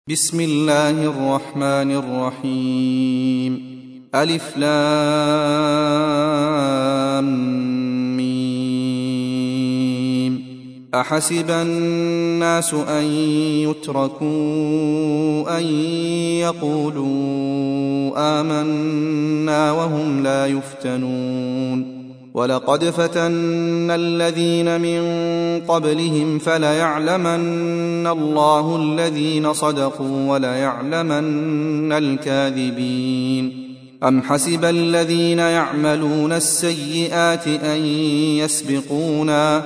بسم الله الرحمن الرحيم. ألف لام ميم. أحسب الناس أن يتركوا أن يقولوا آمنا وهم لا يفتنون. ولقد فتنا الذين من قبلهم فليعلمن الله الذين صدقوا وليعلمن الكاذبين. أم حسب الذين يعملون السيئات أن يسبقونا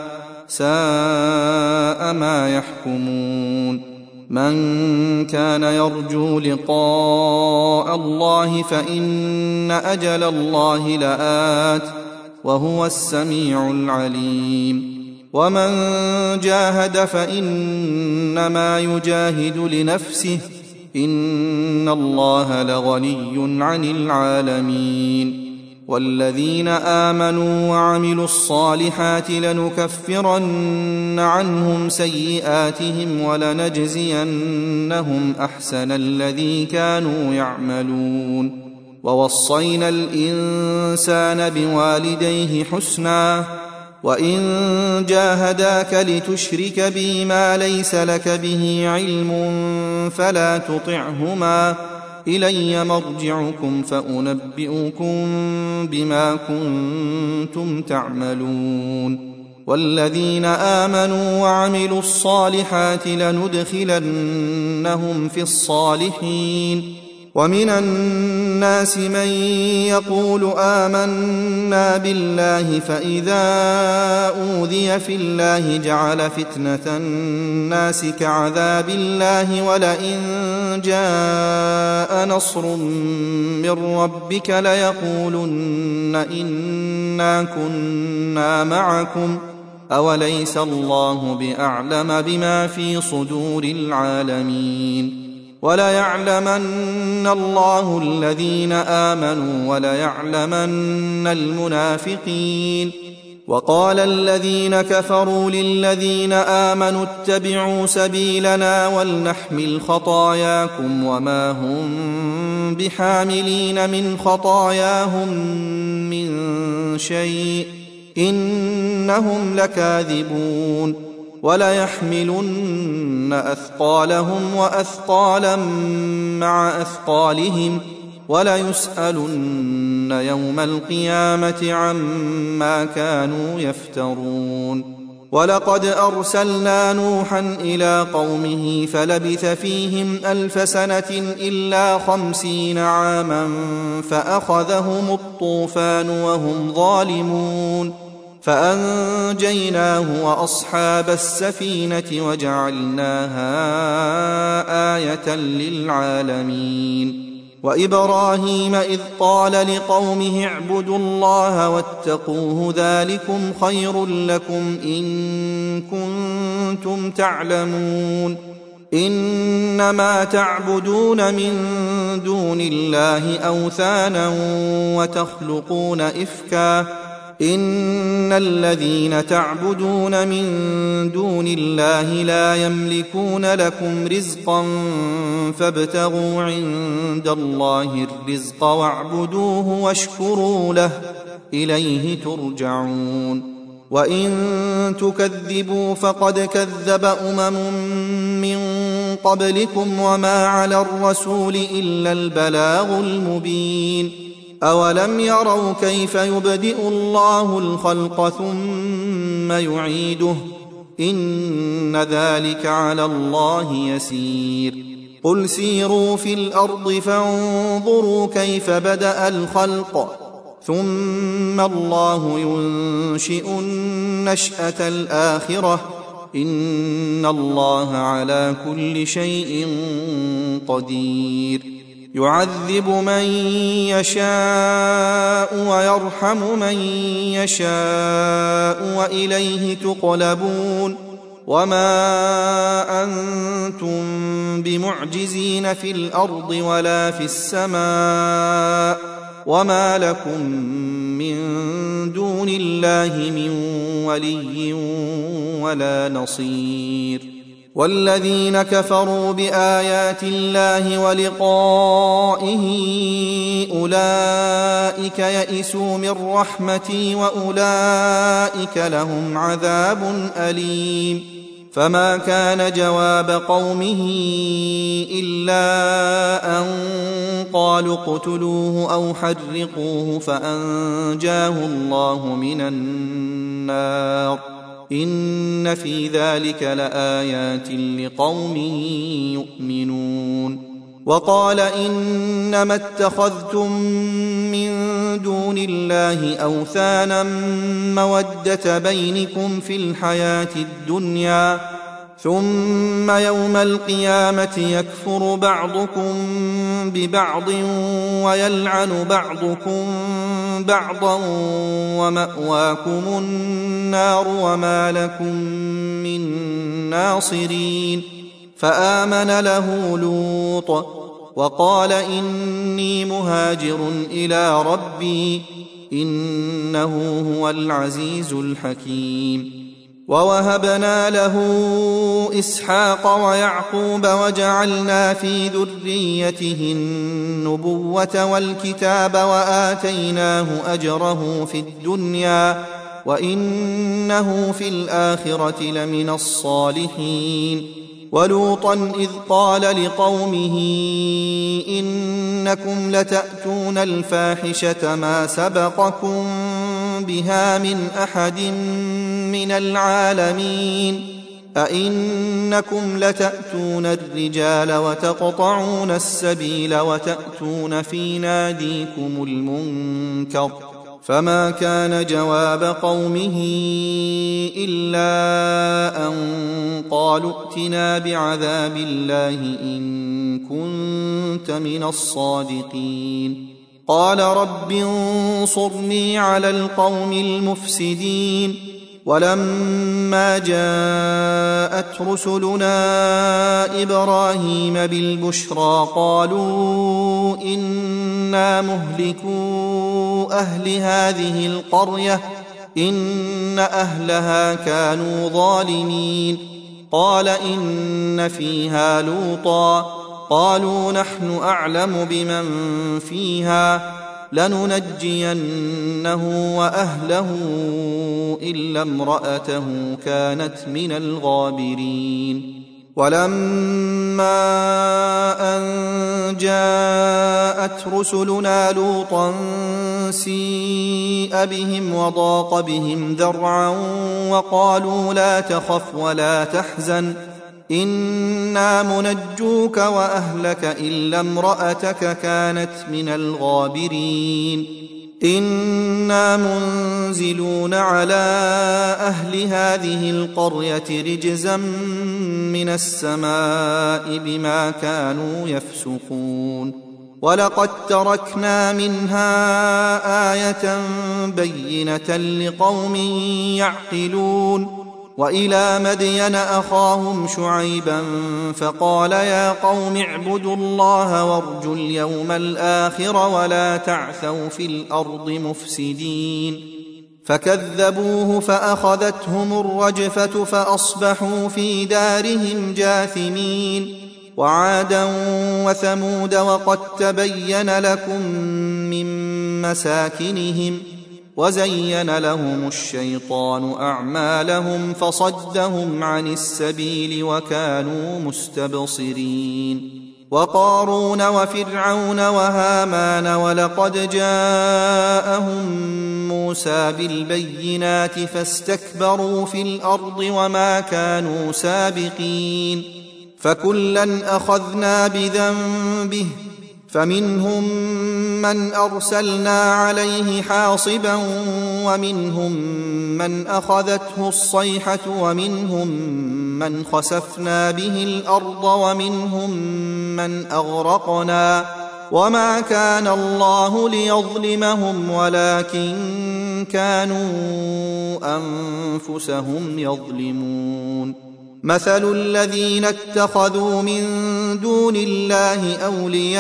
ساء ما يحكمون. من كان يرجو لقاء الله فإن أجل الله لآت وهو السميع العليم. ومن جاهد فإنما يجاهد لنفسه إن الله لغني عن العالمين. والذين آمنوا وعملوا الصالحات لنكفرن عنهم سيئاتهم ولنجزينهم أحسن الذي كانوا يعملون. ووصينا الإنسان بوالديه حسنا وإن جاهداك لتشرك بي ما ليس لك به علم فلا تطعهما إلي مرجعكم فأنبئكم بما كنتم تعملون. والذين آمنوا وعملوا الصالحات لندخلنهم في الصالحين. ومن الناس من يقول آمنا بالله فإذا أوذي في الله جعل فتنة الناس كعذاب الله ولئن جاء نصر من ربك ليقولن إنا كنا معكم أوليس الله بأعلم بما في صدور العالمين. وليعلمن الله الذين آمنوا وليعلمن المنافقين. وقال الذين كفروا للذين آمنوا اتبعوا سبيلنا ولنحمل خطاياكم وما هم بحاملين من خطاياهم من شيء إنهم لكاذبون. وليحملن أثقالهم وأثقالا مع أثقالهم وليسألن يوم القيامة عما كانوا يفترون. ولقد أرسلنا نوحا إلى قومه فلبث فيهم 1000 سنة إلا 50 عاما فأخذهم الطوفان وهم ظالمون فأنجيناه وأصحاب السفينة وجعلناها آية للعالمين. وإبراهيم إذ قال لقومه اعبدوا الله واتقوه ذلكم خير لكم إن كنتم تعلمون. إنما تعبدون من دون الله أوثانا وتخلقون إفكا إن الذين تعبدون من دون الله لا يملكون لكم رزقا فابتغوا عند الله الرزق واعبدوه واشكروا له إليه ترجعون. وإن تكذبوا فقد كذب من قبلكم وما على الرسول إلا البلاغ المبين. أولم يروا كيف يبدئ الله الخلق ثم يعيده إن ذلك على الله يسير. قل سيروا في الأرض فانظروا كيف بدأ الخلق ثم الله ينشئ النشأة الآخرة إن الله على كل شيء قدير. يعذب من يشاء ويرحم من يشاء وإليه تقلبون. وما أنتم بمعجزين في الأرض ولا في السماء وما لكم من دون الله من ولي ولا نصير. والذين كفروا بآيات الله ولقائه أولئك يئسوا من رحمتي وأولئك لهم عذاب أليم. فما كان جواب قومه إلا أن قالوا اقتلوه أو حرقوه فأنجاه الله من النار. إن في ذلك لآيات لقوم يؤمنون. وقال إنما اتخذتم من دون الله أوثانا مودة بينكم في الحياة الدنيا ثم يوم القيامة يكفر بعضكم ببعض ويلعن بعضكم بعضا ومأواكم النار وما لكم من ناصرين. فآمن له لوط وقال إني مهاجر إلى ربي إنه هو العزيز الحكيم. ووهبنا له إسحاق ويعقوب وجعلنا في ذريته النبوة والكتاب وآتيناه أجره في الدنيا وإنه في الآخرة لمن الصالحين. ولوطا إذ قال لقومه إنكم لتأتون الفاحشة ما سبقكم بها من أحد من العالمين أئنكم لتأتون الرجال وتقطعون السبيل وتأتون في ناديكم المنكر. فما كان جواب قومه إلا أن قالوا ائتنا بعذاب الله إن كنت من الصادقين. قال رب انصرني على القوم المفسدين. ولما جاءت رسلنا إبراهيم بالبشرى قالوا إنا مهلكو أهل هذه القرية إن أهلها كانوا ظالمين. قال إن فيها لوطا قالوا نحن أعلم بمن فيها لننجينه وأهله إلا امرأته كانت من الغابرين. ولما أن جاءت رسلنا لوطا سيء بهم وضاق بهم ذرعا وقالوا لا تخف ولا تحزن إنا منجوك وأهلك إلا امرأتك كانت من الغابرين. إنا منزلون على أهل هذه القرية رجزا من السماء بما كانوا يفسقون. ولقد تركنا منها آية بينة لقوم يعقلون. وإلى مدين أخاهم شعيبا فقال يا قوم اعبدوا الله وارجوا اليوم الآخر ولا تعثوا في الأرض مفسدين. فكذبوه فأخذتهم الرجفة فأصبحوا في دارهم جاثمين. وعادا وثمود وقد تبين لكم من مساكنهم وزين لهم الشيطان أعمالهم فصدهم عن السبيل وكانوا مستبصرين. وقارون وفرعون وهامان ولقد جاءهم موسى بالبينات فاستكبروا في الأرض وما كانوا سابقين. فكلا أخذنا بذنبه فمنهم من أرسلنا عليه حاصبا ومنهم من أخذته الصيحة ومنهم من خسفنا به الأرض ومنهم من أغرقنا وما كان الله ليظلمهم ولكن كانوا أنفسهم يظلمون. مثل الذين اتخذوا من دون الله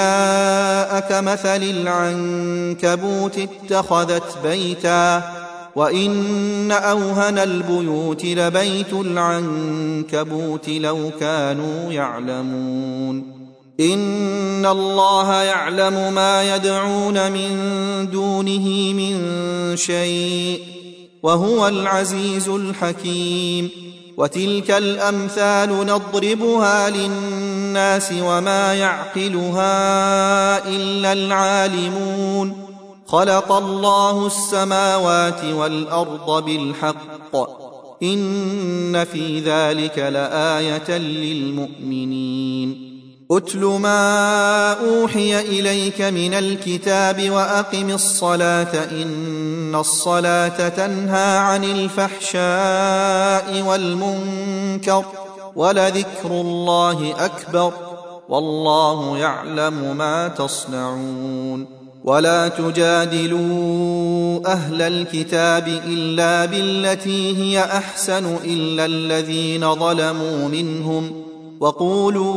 أولياء كمثل العنكبوت اتخذت بيتا وإن أوهن البيوت لبيت العنكبوت لو كانوا يعلمون إن الله يعلم ما يدعون من دونه من شيء وهو العزيز الحكيم وتلك الأمثال نضربها للناس وما يعقلها إلا العالمون خلق الله السماوات والأرض بالحق إن في ذلك لآية للمؤمنين أتل ما أوحي إليك من الكتاب وأقم الصلاة إن الصلاة تنهى عن الفحشاء والمنكر ولذكر الله أكبر والله يعلم ما تصنعون ولا تجادلوا أهل الكتاب إلا بالتي هي أحسن إلا الذين ظلموا منهم وقولوا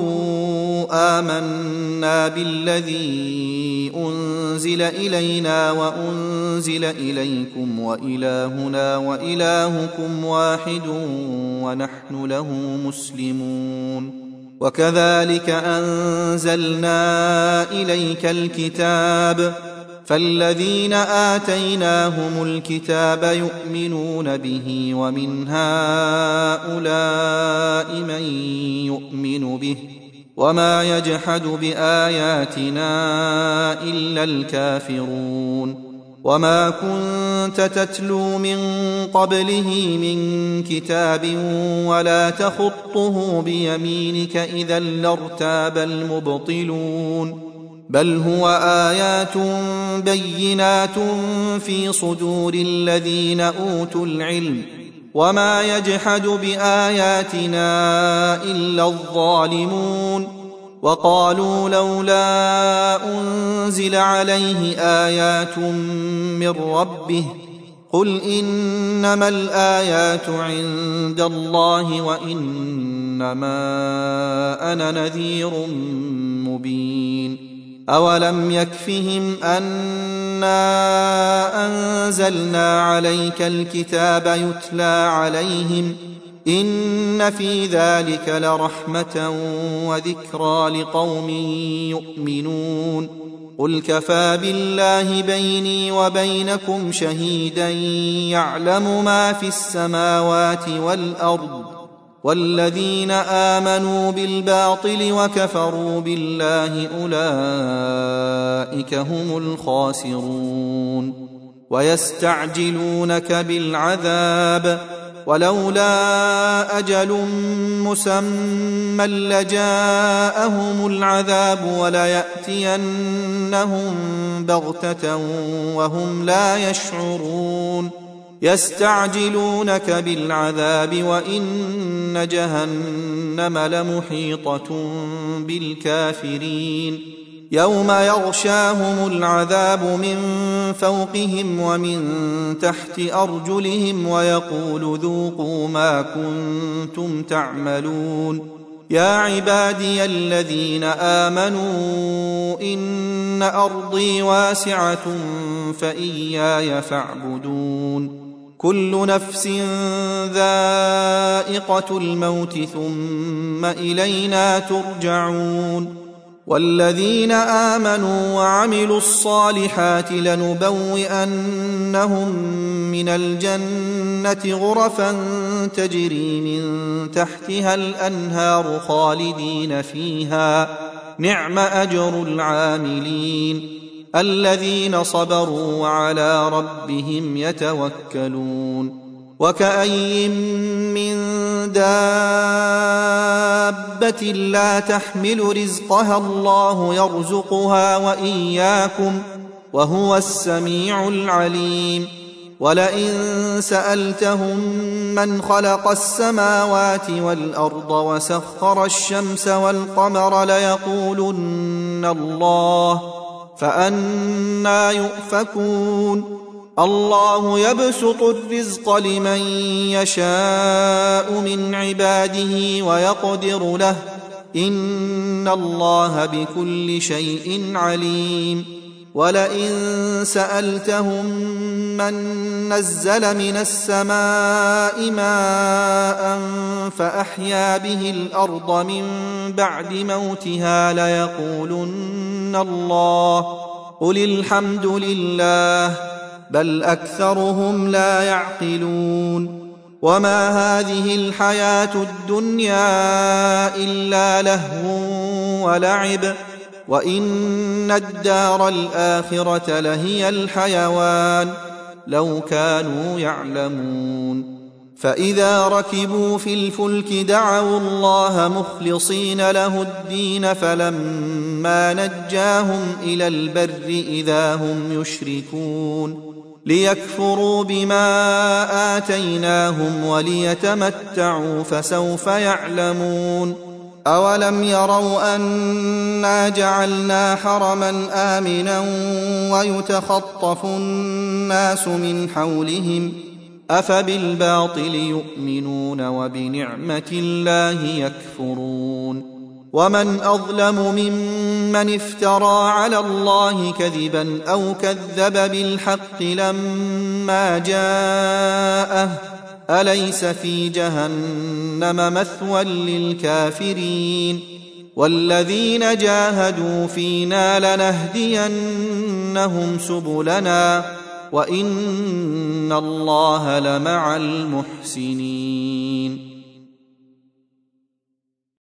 آمنا بالذي أنزل إلينا وأنزل إليكم وإلهنا وإلهكم واحد ونحن له مسلمون وكذلك أنزلنا إليك الكتاب فالذين آتيناهم الكتاب يؤمنون به ومن هؤلاء من يؤمن به وما يجحد بآياتنا إلا الكافرون وما كنت تتلو من قبله من كتاب ولا تخطه بيمينك إذا لارتاب المبطلون بل هو آيات بينات في صدور الذين أوتوا العلم وما يجحد بآياتنا إلا الظالمون وقالوا لولا أنزل عليه آيات من ربه قل إنما الآيات عند الله وإنما أنا نذير مبين أولم يكفهم أنا أنزلنا عليك الكتاب يتلى عليهم إن في ذلك لرحمة وذكرى لقوم يؤمنون قل كفى بالله بيني وبينكم شهيدا يعلم ما في السماوات والأرض والذين آمنوا بالباطل وكفروا بالله أولئك هم الخاسرون ويستعجلونك بالعذاب ولولا أجل مسمى لجاءهم العذاب وليأتينهم بغتة وهم لا يشعرون يستعجلونك بالعذاب وإن جهنم لمحيطة بالكافرين يوم يغشاهم العذاب من فوقهم ومن تحت أرجلهم ويقول ذوقوا ما كنتم تعملون يا عبادي الذين آمنوا إن أرضي واسعة فإياي فاعبدون كل نفس ذائقة الموت ثم إلينا ترجعون والذين آمنوا وعملوا الصالحات لنبوئنهم من الجنة غرفا تجري من تحتها الأنهار خالدين فيها نعم أجر العاملين الذين صبروا وعلى ربهم يتوكلون وكأي من دابة لا تحمل رزقها الله يرزقها وإياكم وهو السميع العليم ولئن سألتهم من خلق السماوات والأرض وسخر الشمس والقمر ليقولن الله فأنى يؤفكون الله يبسط الرزق لمن يشاء من عباده ويقدر له إن الله بكل شيء عليم ولئن سألتهم ممن نزل من السماء ماء فأحيا به الأرض من بعد موتها ليقولن الله قل الحمد لله بل أكثرهم لا يعقلون وما هذه الحياة الدنيا إلا لهو ولعب وإن الدار الآخرة لهي الحيوان لو كانوا يعلمون فإذا ركبوا في الفلك دعوا الله مخلصين له الدين فلما نجاهم إلى البر إذا هم يشركون ليكفروا بما آتيناهم وليتمتعوا فسوف يعلمون أولم يروا أنا جعلنا حرما آمنا ويتخطف الناس من حولهم أفبالباطل يؤمنون وبنعمة الله يكفرون ومن أظلم ممن افترى على الله كذبا أو كذب بالحق لما جاءه أليس في جهنم مثوى للكافرين والذين جاهدوا فينا لنهدينهم سبلنا وإن الله لمع المحسنين